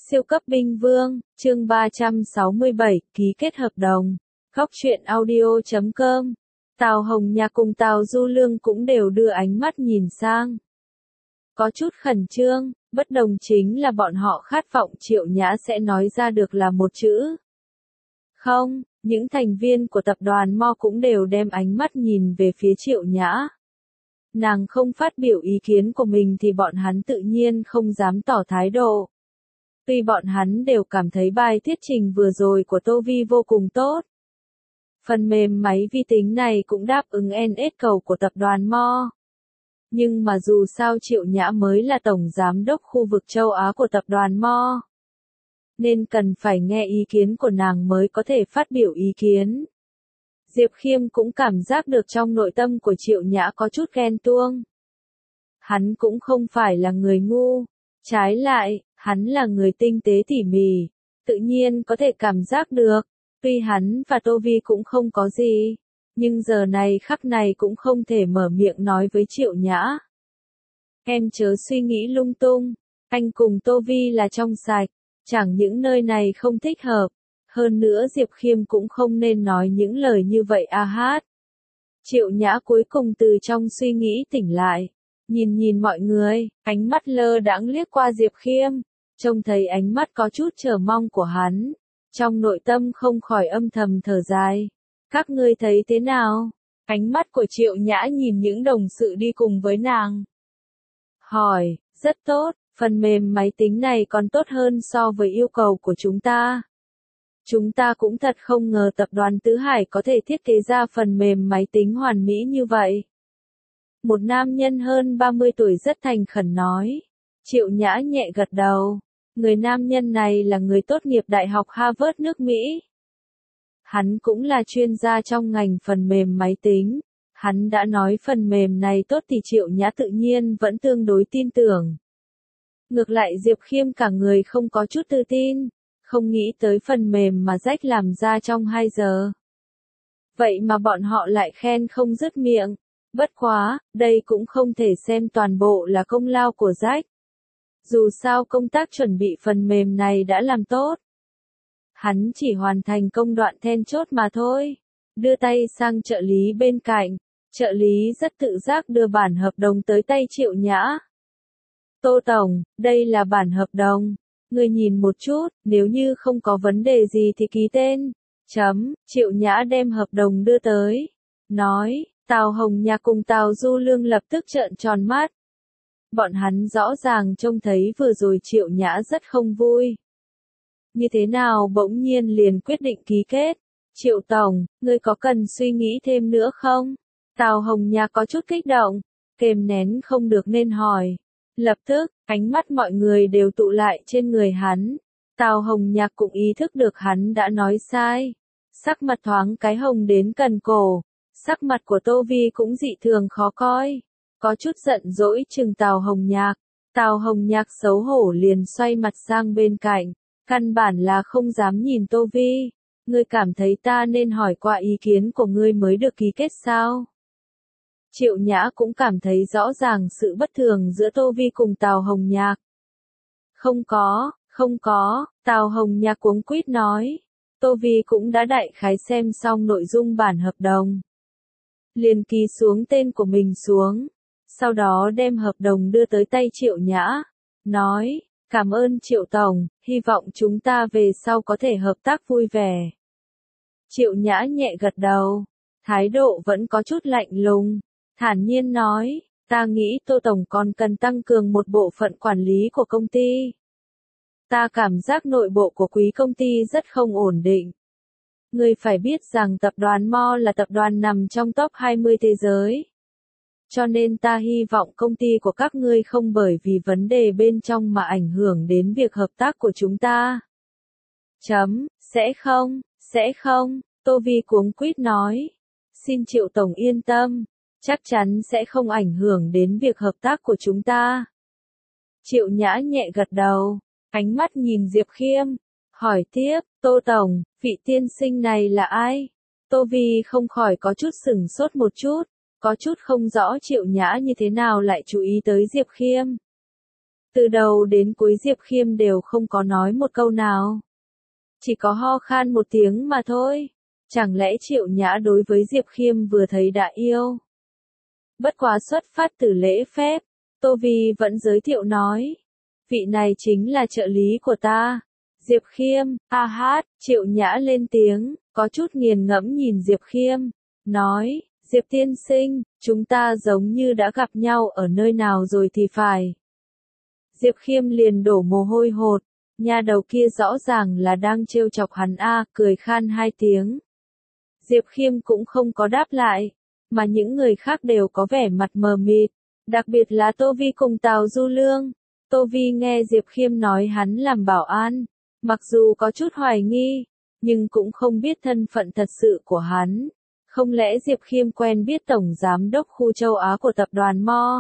Siêu cấp binh vương, chương 367, ký kết hợp đồng. Góc truyện audio.com. Tào Hồng Nhạc cùng Tào Du Lương cũng đều đưa ánh mắt nhìn sang. Có chút khẩn trương, bất đồng chính là bọn họ khát vọng Triệu Nhã sẽ nói ra được là một chữ. Không, những thành viên của tập đoàn Mo cũng đều đem ánh mắt nhìn về phía Triệu Nhã. Nàng không phát biểu ý kiến của mình thì bọn hắn tự nhiên không dám tỏ thái độ. Tuy bọn hắn đều cảm thấy bài thuyết trình vừa rồi của Tô Vi vô cùng tốt. Phần mềm máy vi tính này cũng đáp ứng NS cầu của tập đoàn Mo. Nhưng mà dù sao Triệu Nhã mới là tổng giám đốc khu vực châu Á của tập đoàn Mo. Nên cần phải nghe ý kiến của nàng mới có thể phát biểu ý kiến. Diệp Khiêm cũng cảm giác được trong nội tâm của Triệu Nhã có chút ghen tuông. Hắn cũng không phải là người ngu. Trái lại, hắn là người tinh tế tỉ mỉ, tự nhiên có thể cảm giác được. Tuy hắn và Tô Vi cũng không có gì, nhưng giờ này khắc này cũng không thể mở miệng nói với Triệu Nhã. Em chớ suy nghĩ lung tung, anh cùng Tô Vi là trong sạch, chẳng những nơi này không thích hợp. Hơn nữa Diệp Khiêm cũng không nên nói những lời như vậy a hát. Triệu Nhã cuối cùng từ trong suy nghĩ tỉnh lại. Nhìn mọi người, ánh mắt lơ đãng liếc qua Diệp Khiêm, trông thấy ánh mắt có chút chờ mong của hắn. Trong nội tâm không khỏi âm thầm thở dài. Các ngươi thấy thế nào? Ánh mắt của Triệu Nhã nhìn những đồng sự đi cùng với nàng. Hỏi, rất tốt, phần mềm máy tính này còn tốt hơn so với yêu cầu của chúng ta. Chúng ta cũng thật không ngờ tập đoàn Tứ Hải có thể thiết kế ra phần mềm máy tính hoàn mỹ như vậy. Một nam nhân hơn 30 tuổi rất thành khẩn nói. Triệu Nhã nhẹ gật đầu. Người nam nhân này là người tốt nghiệp Đại học Harvard nước Mỹ. Hắn cũng là chuyên gia trong ngành phần mềm máy tính. Hắn đã nói phần mềm này tốt thì Triệu Nhã tự nhiên vẫn tương đối tin tưởng. Ngược lại Diệp Khiêm cả người không có chút tự tin. Không nghĩ tới phần mềm mà Jack làm ra trong 2 giờ. Vậy mà bọn họ lại khen không dứt miệng. Bất quá, đây cũng không thể xem toàn bộ là công lao của Jack. Dù sao công tác chuẩn bị phần mềm này đã làm tốt. Hắn chỉ hoàn thành công đoạn then chốt mà thôi. Đưa tay sang trợ lý bên cạnh. Trợ lý rất tự giác đưa bản hợp đồng tới tay Triệu Nhã. Tô Tổng, đây là bản hợp đồng. Người nhìn một chút, nếu như không có vấn đề gì thì ký tên. Triệu Nhã đem hợp đồng đưa tới. Nói. Tào Hồng Nhạc cùng Tào Du Lương lập tức trợn tròn mắt. Bọn hắn rõ ràng trông thấy vừa rồi Triệu Nhã rất không vui. Như thế nào bỗng nhiên liền quyết định ký kết? Triệu Tổng, ngươi có cần suy nghĩ thêm nữa không? Tào Hồng Nhạc có chút kích động, kềm nén không được nên hỏi. Lập tức, ánh mắt mọi người đều tụ lại trên người hắn. Tào Hồng Nhạc cũng ý thức được hắn đã nói sai. Sắc mặt thoáng cái hồng đến cần cổ. Sắc mặt của Tô Vi cũng dị thường khó coi. Có chút giận dỗi chừng Tào Hồng Nhạc. Tào Hồng Nhạc xấu hổ liền xoay mặt sang bên cạnh. Căn bản là không dám nhìn Tô Vi. Ngươi cảm thấy ta nên hỏi qua ý kiến của ngươi mới được ký kết sao? Triệu Nhã cũng cảm thấy rõ ràng sự bất thường giữa Tô Vi cùng Tào Hồng Nhạc. Không có, Tào Hồng Nhạc cuống quýt nói. Tô Vi cũng đã đại khái xem xong nội dung bản hợp đồng. Liền ký xuống tên của mình xuống. Sau đó đem hợp đồng đưa tới tay Triệu Nhã. Nói, cảm ơn Triệu Tổng, hy vọng chúng ta về sau có thể hợp tác vui vẻ. Triệu Nhã nhẹ gật đầu. Thái độ vẫn có chút lạnh lùng. Thản nhiên nói, ta nghĩ Tô Tổng còn cần tăng cường một bộ phận quản lý của công ty. Ta cảm giác nội bộ của quý công ty rất không ổn định. Ngươi phải biết rằng tập đoàn Mo là tập đoàn nằm trong top 20 thế giới. Cho nên ta hy vọng công ty của các ngươi không bởi vì vấn đề bên trong mà ảnh hưởng đến việc hợp tác của chúng ta. Sẽ không, Tô Vi cuống quýt nói. Xin Triệu Tổng yên tâm, chắc chắn sẽ không ảnh hưởng đến việc hợp tác của chúng ta. Triệu Nhã nhẹ gật đầu, ánh mắt nhìn Diệp Khiêm. Hỏi tiếp, Tô Tổng, vị tiên sinh này là ai? Tô Vi không khỏi có chút sửng sốt một chút, có chút không rõ Triệu Nhã như thế nào lại chú ý tới Diệp Khiêm. Từ đầu đến cuối Diệp Khiêm đều không có nói một câu nào. Chỉ có ho khan một tiếng mà thôi. Chẳng lẽ Triệu Nhã đối với Diệp Khiêm vừa thấy đã yêu? Bất quá xuất phát từ lễ phép, Tô Vi vẫn giới thiệu nói. Vị này chính là trợ lý của ta. Diệp Khiêm, a hát, Triệu Nhã lên tiếng, có chút nghiền ngẫm nhìn Diệp Khiêm. Nói, Diệp tiên sinh, chúng ta giống như đã gặp nhau ở nơi nào rồi thì phải. Diệp Khiêm liền đổ mồ hôi hột, nha đầu kia rõ ràng là đang trêu chọc hắn cười khan hai tiếng. Diệp Khiêm cũng không có đáp lại, mà những người khác đều có vẻ mặt mờ mịt, đặc biệt là Tô Vi cùng Tào Du Lương. Tô Vi nghe Diệp Khiêm nói hắn làm bảo an, mặc dù có chút hoài nghi, nhưng cũng không biết thân phận thật sự của hắn. Không lẽ Diệp Khiêm quen biết Tổng Giám đốc khu châu Á của tập đoàn Mo?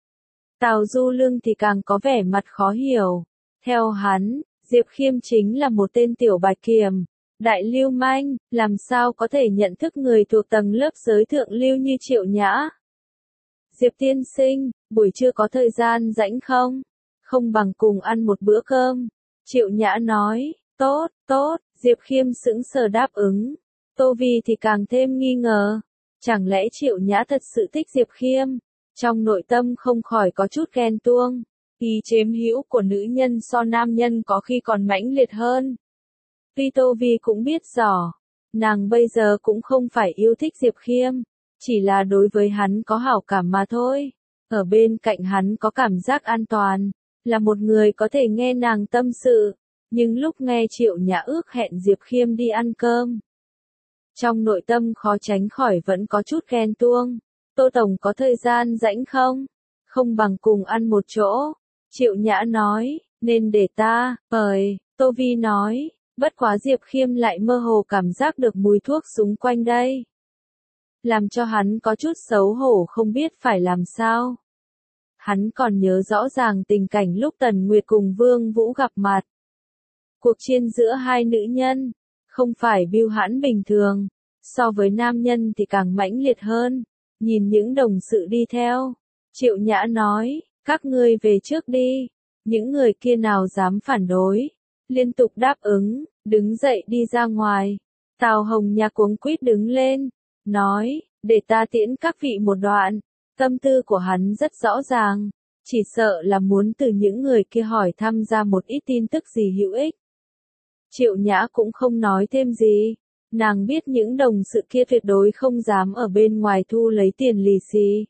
Tào Du Lương thì càng có vẻ mặt khó hiểu. Theo hắn, Diệp Khiêm chính là một tên tiểu bạch kiểm, đại lưu manh, làm sao có thể nhận thức người thuộc tầng lớp giới thượng lưu như Triệu Nhã. Diệp tiên sinh, buổi trưa có thời gian rảnh không? Không bằng cùng ăn một bữa cơm. Triệu Nhã nói, tốt, tốt, Diệp Khiêm sững sờ đáp ứng. Tô Vi thì càng thêm nghi ngờ. Chẳng lẽ Triệu Nhã thật sự thích Diệp Khiêm? Trong nội tâm không khỏi có chút ghen tuông. Ý chiếm hữu của nữ nhân so nam nhân có khi còn mãnh liệt hơn. Tuy Tô Vi cũng biết rõ, nàng bây giờ cũng không phải yêu thích Diệp Khiêm, chỉ là đối với hắn có hảo cảm mà thôi. Ở bên cạnh hắn có cảm giác an toàn, là một người có thể nghe nàng tâm sự, nhưng lúc nghe Triệu Nhã ước hẹn Diệp Khiêm đi ăn cơm, trong nội tâm khó tránh khỏi vẫn có chút ghen tuông. Tô Tổng có thời gian rảnh không? Không bằng cùng ăn một chỗ. Triệu Nhã nói, nên để ta, mời. Tô Vi nói, bất quá Diệp Khiêm lại mơ hồ cảm giác được mùi thuốc xung quanh đây. Làm cho hắn có chút xấu hổ không biết phải làm sao. Hắn còn nhớ rõ ràng tình cảnh lúc Tần Nguyệt cùng Vương Vũ gặp mặt. Cuộc chiến giữa hai nữ nhân, không phải bưu hãn bình thường, so với nam nhân thì càng mãnh liệt hơn. Nhìn những đồng sự đi theo, Triệu Nhã nói, các ngươi về trước đi. Những người kia nào dám phản đối, liên tục đáp ứng, đứng dậy đi ra ngoài. Tào Hồng Nhạc cuống quýt đứng lên, nói, để ta tiễn các vị một đoạn. Tâm tư của hắn rất rõ ràng, chỉ sợ là muốn từ những người kia hỏi thăm ra một ít tin tức gì hữu ích. Triệu Nhã cũng không nói thêm gì. Nàng biết những đồng sự kia tuyệt đối không dám ở bên ngoài thu lấy tiền lì xì.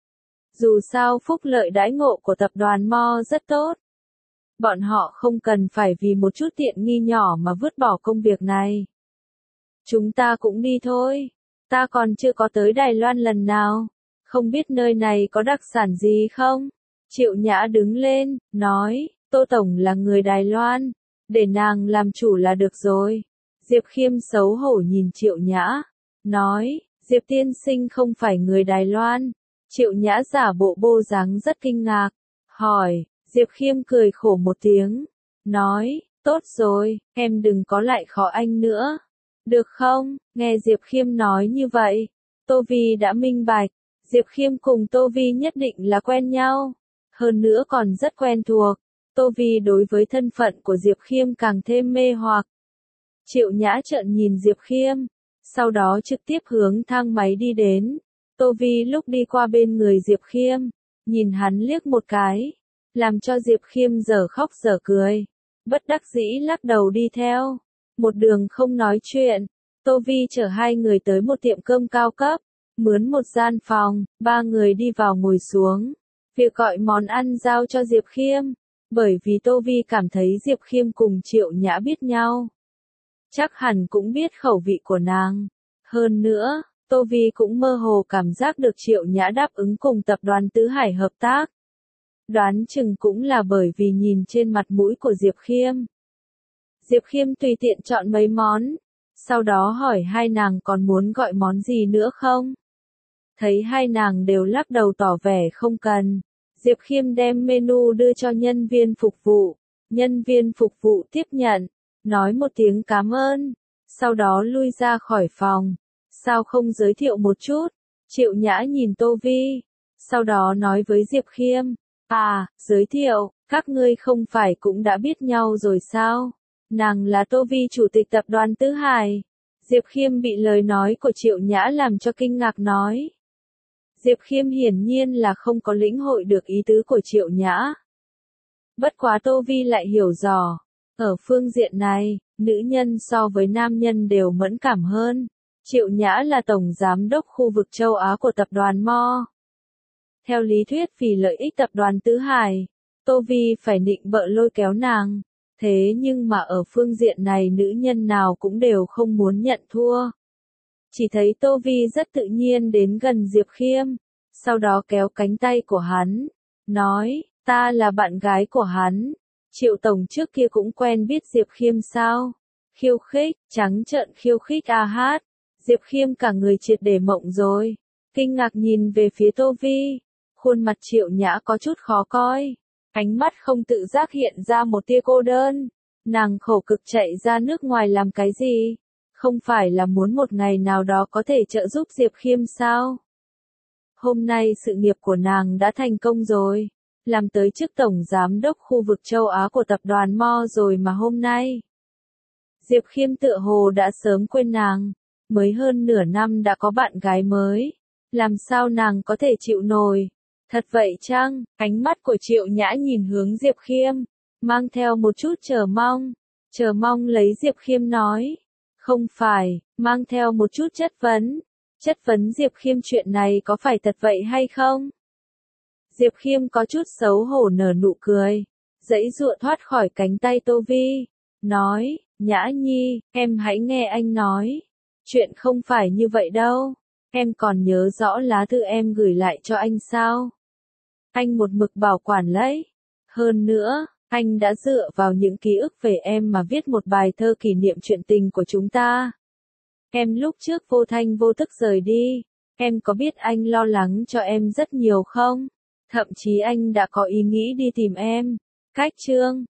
Dù sao phúc lợi đãi ngộ của tập đoàn Mo rất tốt. Bọn họ không cần phải vì một chút tiện nghi nhỏ mà vứt bỏ công việc này. Chúng ta cũng đi thôi. Ta còn chưa có tới Đài Loan lần nào. Không biết nơi này có đặc sản gì không? Triệu Nhã đứng lên, nói, Tô Tổng là người Đài Loan. Để nàng làm chủ là được rồi. Diệp Khiêm xấu hổ nhìn Triệu Nhã, nói, Diệp tiên sinh không phải người Đài Loan. Triệu Nhã giả bộ bộ dáng rất kinh ngạc, hỏi, Diệp Khiêm cười khổ một tiếng, nói, tốt rồi, em đừng có lại khó anh nữa. Được không? Nghe Diệp Khiêm nói như vậy, Tô Vi đã minh bạch, Diệp Khiêm cùng Tô Vi nhất định là quen nhau, hơn nữa còn rất quen thuộc. Tô Vi đối với thân phận của Diệp Khiêm càng thêm mê hoặc. Triệu Nhã trợn nhìn Diệp Khiêm, sau đó trực tiếp hướng thang máy đi đến. Tô Vi lúc đi qua bên người Diệp Khiêm, nhìn hắn liếc một cái, làm cho Diệp Khiêm dở khóc dở cười, bất đắc dĩ lắc đầu đi theo. Một đường không nói chuyện, Tô Vi chở hai người tới một tiệm cơm cao cấp, mướn một gian phòng, ba người đi vào ngồi xuống. Việc gọi món ăn giao cho Diệp Khiêm, bởi vì Tô Vi cảm thấy Diệp Khiêm cùng Triệu Nhã biết nhau. Chắc hẳn cũng biết khẩu vị của nàng. Hơn nữa, Tô Vi cũng mơ hồ cảm giác được Triệu Nhã đáp ứng cùng tập đoàn Tứ Hải hợp tác. Đoán chừng cũng là bởi vì nhìn trên mặt mũi của Diệp Khiêm. Diệp Khiêm tùy tiện chọn mấy món, sau đó hỏi hai nàng còn muốn gọi món gì nữa không? Thấy hai nàng đều lắc đầu tỏ vẻ không cần. Diệp Khiêm đem menu đưa cho nhân viên phục vụ. Nhân viên phục vụ tiếp nhận, nói một tiếng cảm ơn, sau đó lui ra khỏi phòng. Sao không giới thiệu một chút? Triệu Nhã nhìn Tô Vi, sau đó nói với Diệp Khiêm, À, giới thiệu, các ngươi không phải cũng đã biết nhau rồi sao? Nàng là Tô Vi chủ tịch tập đoàn Tứ Hải. Diệp Khiêm bị lời nói của Triệu Nhã làm cho kinh ngạc nói. Diệp Khiêm hiển nhiên là không có lĩnh hội được ý tứ của Triệu Nhã. Bất quá Tô Vi lại hiểu rõ. Ở phương diện này, nữ nhân so với nam nhân đều mẫn cảm hơn. Triệu Nhã là tổng giám đốc khu vực châu Á của tập đoàn Mo. Theo lý thuyết vì lợi ích tập đoàn Tứ Hải, Tô Vi phải nịnh bợ lôi kéo nàng. Thế nhưng mà ở phương diện này nữ nhân nào cũng đều không muốn nhận thua. Chỉ thấy Tô Vi rất tự nhiên đến gần Diệp Khiêm, sau đó kéo cánh tay của hắn, nói, ta là bạn gái của hắn. Triệu tổng trước kia cũng quen biết Diệp Khiêm sao? Khiêu khích, trắng trợn khiêu khích a hát. Diệp Khiêm cả người triệt để mộng rồi, kinh ngạc nhìn về phía Tô Vi, khuôn mặt Triệu Nhã có chút khó coi, ánh mắt không tự giác hiện ra một tia cô đơn. Nàng khổ cực chạy ra nước ngoài làm cái gì? Không phải là muốn một ngày nào đó có thể trợ giúp Diệp Khiêm sao? Hôm nay sự nghiệp của nàng đã thành công rồi, làm tới chức tổng giám đốc khu vực châu Á của tập đoàn Mo rồi mà hôm nay. Diệp Khiêm tựa hồ đã sớm quên nàng, mới hơn nửa năm đã có bạn gái mới, làm sao nàng có thể chịu nổi? Thật vậy chăng? Ánh mắt của Triệu Nhã nhìn hướng Diệp Khiêm, mang theo một chút chờ mong lấy Diệp Khiêm nói. Không phải, mang theo một chút chất vấn Diệp Khiêm chuyện này có phải thật vậy hay không? Diệp Khiêm có chút xấu hổ nở nụ cười, giãy giụa thoát khỏi cánh tay Tô Vi, nói, Nhã Nhi, em hãy nghe anh nói. Chuyện không phải như vậy đâu, em còn nhớ rõ lá thư em gửi lại cho anh sao? Anh một mực bảo quản lấy. Hơn nữa, anh đã dựa vào những ký ức về em mà viết một bài thơ kỷ niệm chuyện tình của chúng ta. Em lúc trước vô thanh vô tức rời đi, em có biết anh lo lắng cho em rất nhiều không? Thậm chí anh đã có ý nghĩ đi tìm em. Cách chương